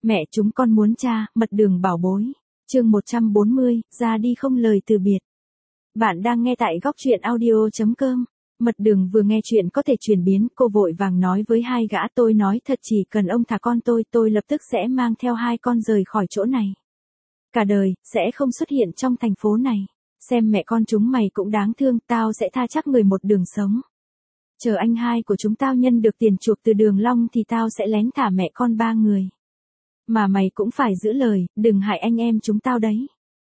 Mẹ chúng con muốn cha, mật đường bảo bối. Chương 140, ra đi không lời từ biệt. Bạn đang nghe tại góc truyện audio.com. Mật đường vừa nghe chuyện có thể chuyển biến, cô vội vàng nói với hai gã, tôi nói thật, chỉ cần ông thả con tôi lập tức sẽ mang theo hai con rời khỏi chỗ này. Cả đời, sẽ không xuất hiện trong thành phố này. Xem mẹ con chúng mày cũng đáng thương, tao sẽ tha chắc người một đường sống. Chờ anh hai của chúng tao nhân được tiền chuộc từ Đường Long thì tao sẽ lén thả mẹ con ba người. Mà mày cũng phải giữ lời, đừng hại anh em chúng tao đấy.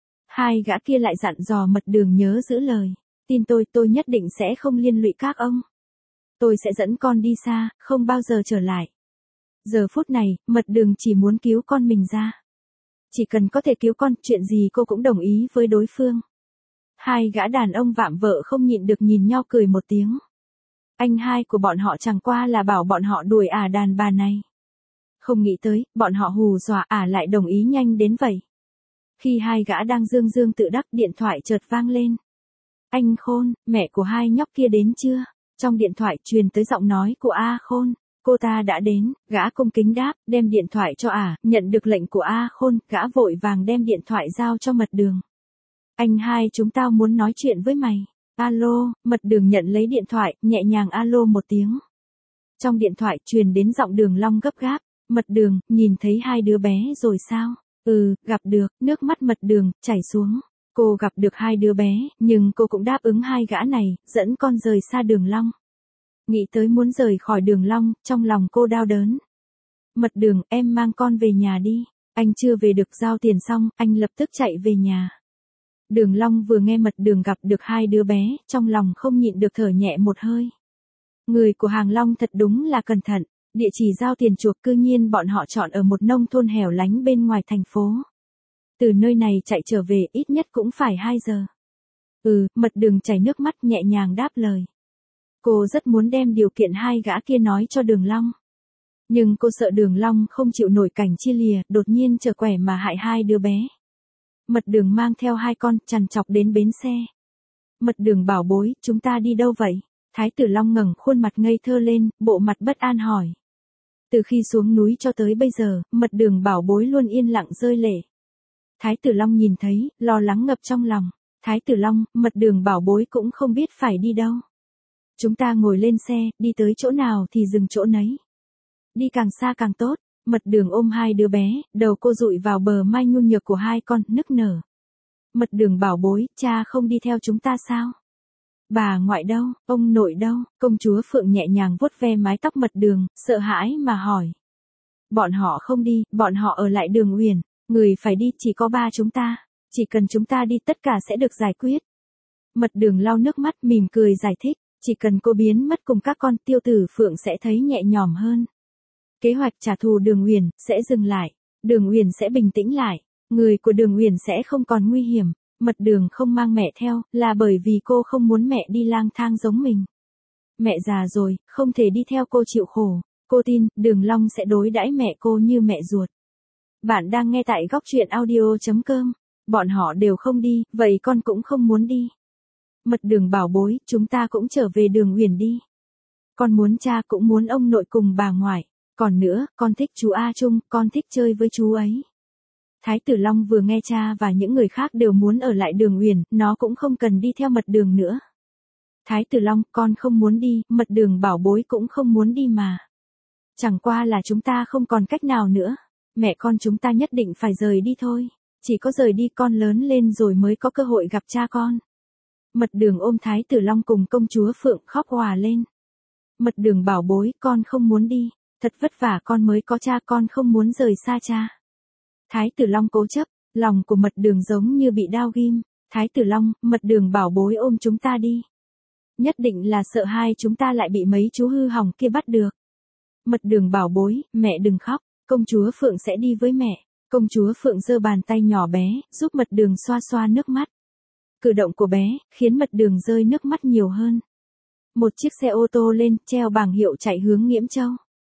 Hai gã kia lại dặn dò Mật Đường nhớ giữ lời. Tin tôi nhất định sẽ không liên lụy các ông. Tôi sẽ dẫn con đi xa, không bao giờ trở lại. Giờ phút này, Mật Đường chỉ muốn cứu con mình ra. Chỉ cần có thể cứu con, chuyện gì cô cũng đồng ý với đối phương. Hai gã đàn ông vạm vợ không nhịn được nhìn nhau cười một tiếng. Anh hai của bọn họ chẳng qua là bảo bọn họ đuổi đàn bà này. Không nghĩ tới, bọn họ hù dọa lại đồng ý nhanh đến vậy. Khi hai gã đang dương dương tự đắc, điện thoại chợt vang lên. Anh Khôn, mẹ của hai nhóc kia đến chưa? Trong điện thoại truyền tới giọng nói của A Khôn. Cô ta đã đến, gã cung kính đáp, đem điện thoại cho nhận được lệnh của A Khôn, gã vội vàng đem điện thoại giao cho Mật Đường. Anh hai chúng tao muốn nói chuyện với mày. Alo, Mật Đường nhận lấy điện thoại, nhẹ nhàng alo một tiếng. Trong điện thoại truyền đến giọng Đường Long gấp gáp. Mật Đường, nhìn thấy hai đứa bé rồi sao? Gặp được, nước mắt Mật Đường chảy xuống. Cô gặp được hai đứa bé, nhưng cô cũng đáp ứng hai gã này, dẫn con rời xa Đường Long. Nghĩ tới muốn rời khỏi Đường Long, trong lòng cô đau đớn. Mật Đường, em mang con về nhà đi. Anh chưa về được giao tiền xong, anh lập tức chạy về nhà. Đường Long vừa nghe Mật Đường gặp được hai đứa bé, trong lòng không nhịn được thở nhẹ một hơi. Người của Hàng Long thật đúng là cẩn thận. Địa chỉ giao tiền chuộc cư nhiên bọn họ chọn ở một nông thôn hẻo lánh bên ngoài thành phố. Từ nơi này chạy trở về ít nhất cũng phải 2 giờ. Mật Đường chảy nước mắt nhẹ nhàng đáp lời. Cô rất muốn đem điều kiện hai gã kia nói cho Đường Long. Nhưng cô sợ Đường Long không chịu nổi cảnh chia lìa, đột nhiên trở quẻ mà hại hai đứa bé. Mật Đường mang theo hai con, trằn trọc đến bến xe. Mật Đường bảo bối, chúng ta đi đâu vậy? Thái Tử Long ngẩng khuôn mặt ngây thơ lên, bộ mặt bất an hỏi. Từ khi xuống núi cho tới bây giờ, Mật Đường bảo bối luôn yên lặng rơi lệ. Thái Tử Long nhìn thấy, lo lắng ngập trong lòng. Thái Tử Long, Mật Đường bảo bối cũng không biết phải đi đâu. Chúng ta ngồi lên xe, đi tới chỗ nào thì dừng chỗ nấy. Đi càng xa càng tốt. Mật Đường ôm hai đứa bé, đầu cô dụi vào bờ mai nhu nhược của hai con, nức nở. Mật Đường bảo bối, cha không đi theo chúng ta sao? Bà ngoại đâu, ông nội đâu? Công chúa Phượng nhẹ nhàng vuốt ve mái tóc Mật Đường, sợ hãi mà hỏi. Bọn họ không đi, bọn họ ở lại Đường Uyển. Người phải đi chỉ có ba chúng ta. Chỉ cần chúng ta đi tất cả sẽ được giải quyết. Mật Đường lau nước mắt mỉm cười giải thích. Chỉ cần cô biến mất cùng các con, Tiêu Tử Phượng sẽ thấy nhẹ nhõm hơn. Kế hoạch trả thù Đường Uyển sẽ dừng lại. Đường Uyển sẽ bình tĩnh lại. Người của Đường Uyển sẽ không còn nguy hiểm. Mật Đường không mang mẹ theo, là bởi vì cô không muốn mẹ đi lang thang giống mình. Mẹ già rồi, không thể đi theo cô chịu khổ. Cô tin, Đường Long sẽ đối đãi mẹ cô như mẹ ruột. Bạn đang nghe tại góc truyện audio.com. Bọn họ đều không đi, vậy con cũng không muốn đi. Mật Đường bảo bối, chúng ta cũng trở về Đường Uyển đi. Con muốn cha cũng muốn ông nội cùng bà ngoại. Còn nữa, con thích chú A Trung, con thích chơi với chú ấy. Thái Tử Long vừa nghe cha và những người khác đều muốn ở lại Đường Uyển, nó cũng không cần đi theo Mật Đường nữa. Thái Tử Long, con không muốn đi, Mật Đường bảo bối cũng không muốn đi mà. Chẳng qua là chúng ta không còn cách nào nữa. Mẹ con chúng ta nhất định phải rời đi thôi. Chỉ có rời đi con lớn lên rồi mới có cơ hội gặp cha con. Mật Đường ôm Thái Tử Long cùng công chúa Phượng khóc òa lên. Mật Đường bảo bối, con không muốn đi. Thật vất vả con mới có cha, con không muốn rời xa cha. Thái Tử Long cố chấp, lòng của Mật Đường giống như bị đao ghim. Thái Tử Long, Mật Đường bảo bối ôm chúng ta đi. Nhất định là sợ hai chúng ta lại bị mấy chú hư hỏng kia bắt được. Mật Đường bảo bối, mẹ đừng khóc, công chúa Phượng sẽ đi với mẹ. Công chúa Phượng giơ bàn tay nhỏ bé, giúp Mật Đường xoa xoa nước mắt. Cử động của bé, khiến Mật Đường rơi nước mắt nhiều hơn. Một chiếc xe ô tô lên, treo bảng hiệu chạy hướng Nghiễm Châu.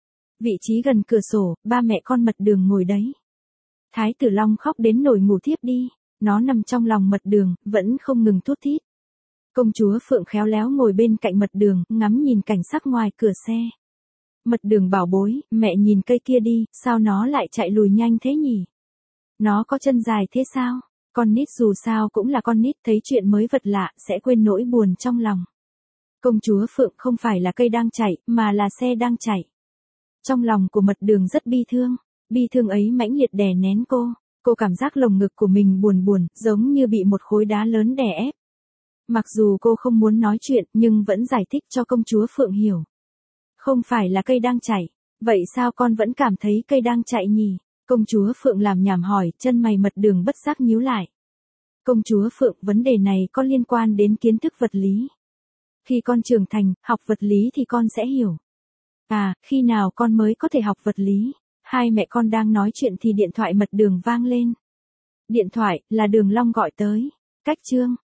Vị trí gần cửa sổ, ba mẹ con Mật Đường ngồi đấy. Thái Tử Long khóc đến nổi ngủ thiếp đi. Nó nằm trong lòng Mật Đường, vẫn không ngừng thút thít. Công chúa Phượng khéo léo ngồi bên cạnh Mật Đường, ngắm nhìn cảnh sắc ngoài cửa xe. Mật đường bảo bối, mẹ nhìn cây kia đi, sao nó lại chạy lùi nhanh thế nhỉ? Nó có chân dài thế sao? Con nít dù sao cũng là con nít, thấy chuyện mới vật lạ, sẽ quên nỗi buồn trong lòng. Công chúa Phượng không phải là cây đang chạy, mà là xe đang chạy. Trong lòng của mật đường rất bi thương ấy mãnh liệt đè nén cô. Cô cảm giác lồng ngực của mình buồn buồn, giống như bị một khối đá lớn đè ép. Mặc dù cô không muốn nói chuyện, nhưng vẫn giải thích cho công chúa Phượng hiểu. Không phải là cây đang chạy, vậy sao con vẫn cảm thấy cây đang chạy nhỉ? Công chúa Phượng làm nhảm hỏi, chân mày mật đường bất giác nhíu lại. Công chúa Phượng, vấn đề này có liên quan đến kiến thức vật lý. Khi con trưởng thành, học vật lý thì con sẽ hiểu. À, khi nào con mới có thể học vật lý? Hai mẹ con đang nói chuyện thì điện thoại mật đường vang lên. Điện thoại, là Đường Long gọi tới. Cách chương